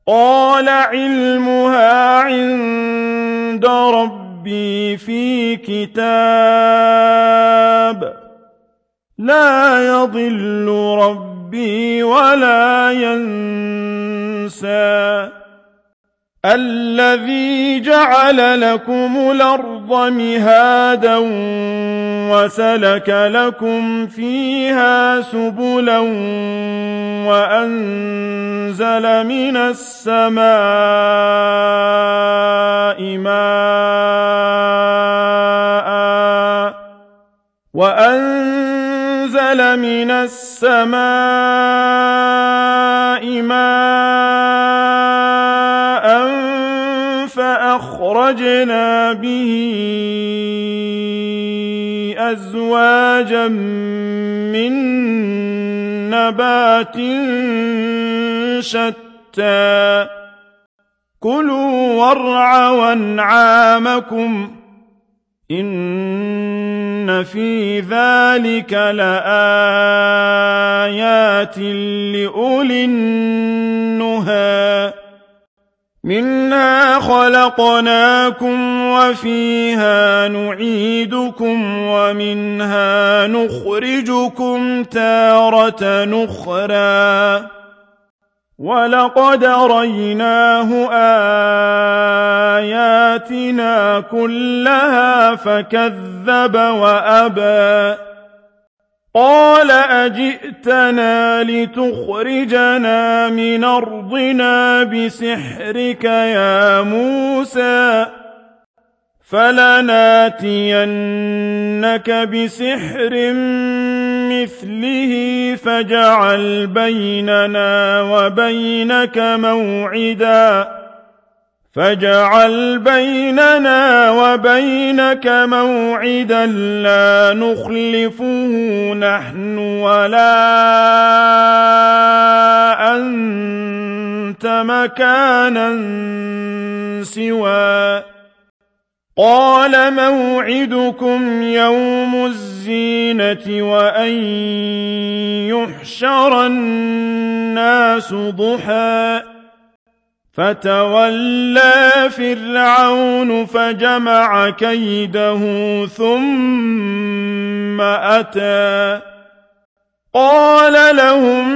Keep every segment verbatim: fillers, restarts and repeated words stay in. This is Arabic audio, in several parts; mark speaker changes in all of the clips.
Speaker 1: قال علمها عند ربي في كتاب لا يضل ربي ولا ينسى الذي جعل لكم الأرض مهادا وسلك لكم فيها سبلا وأنزل من السماء ماء وأنزل من السماء ماء فأخرجنا به أزواجا من نبات شتى كلوا وارعوا أنعامكم إن في ذلك لآيات لأولي النهى منها خلقناكم وفيها نعيدكم ومنها نخرجكم تارة نخرى ولقد ريناه آياتنا كلها فكذب وأبى قال أجئتنا لتخرجنا من أرضنا بسحرك يا موسى فلناتينك بسحر مثله فاجعل بيننا وبينك موعدا فاجعل بيننا وبينك موعدا لا نخلفه نحن ولا أنت مكانا سوى قال موعدكم يوم الزينة وأن يحشر الناس ضحى فتولى فرعون فجمع كيده ثم أتى قال لهم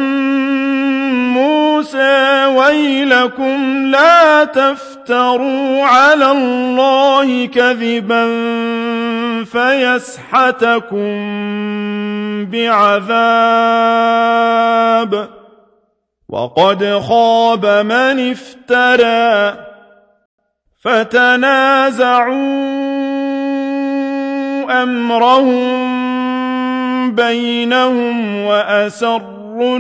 Speaker 1: موسى ويلكم لا تفتروا على الله كذبا فيسحتكم بعذاب وقد خاب من افترى فتنازعوا أمرهم بينهم وأسروا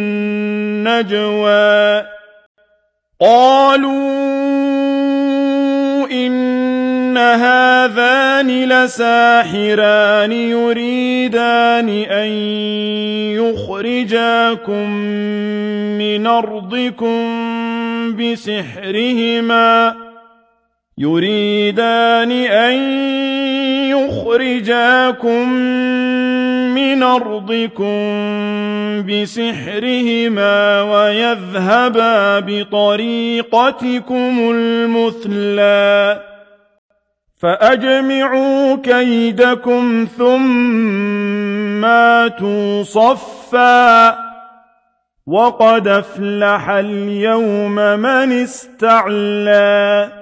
Speaker 1: النجوى قالوا إن هذان لساحران يريدان أن يخرجاكم من أرضكم بسحرهما يريدان أن يخرجاكم من أرضكم بسحرهما ويذهبا بطريقتكم المثلى فأجمعوا كيدكم ثم آتوا صفا وقد أفلح اليوم من استعلى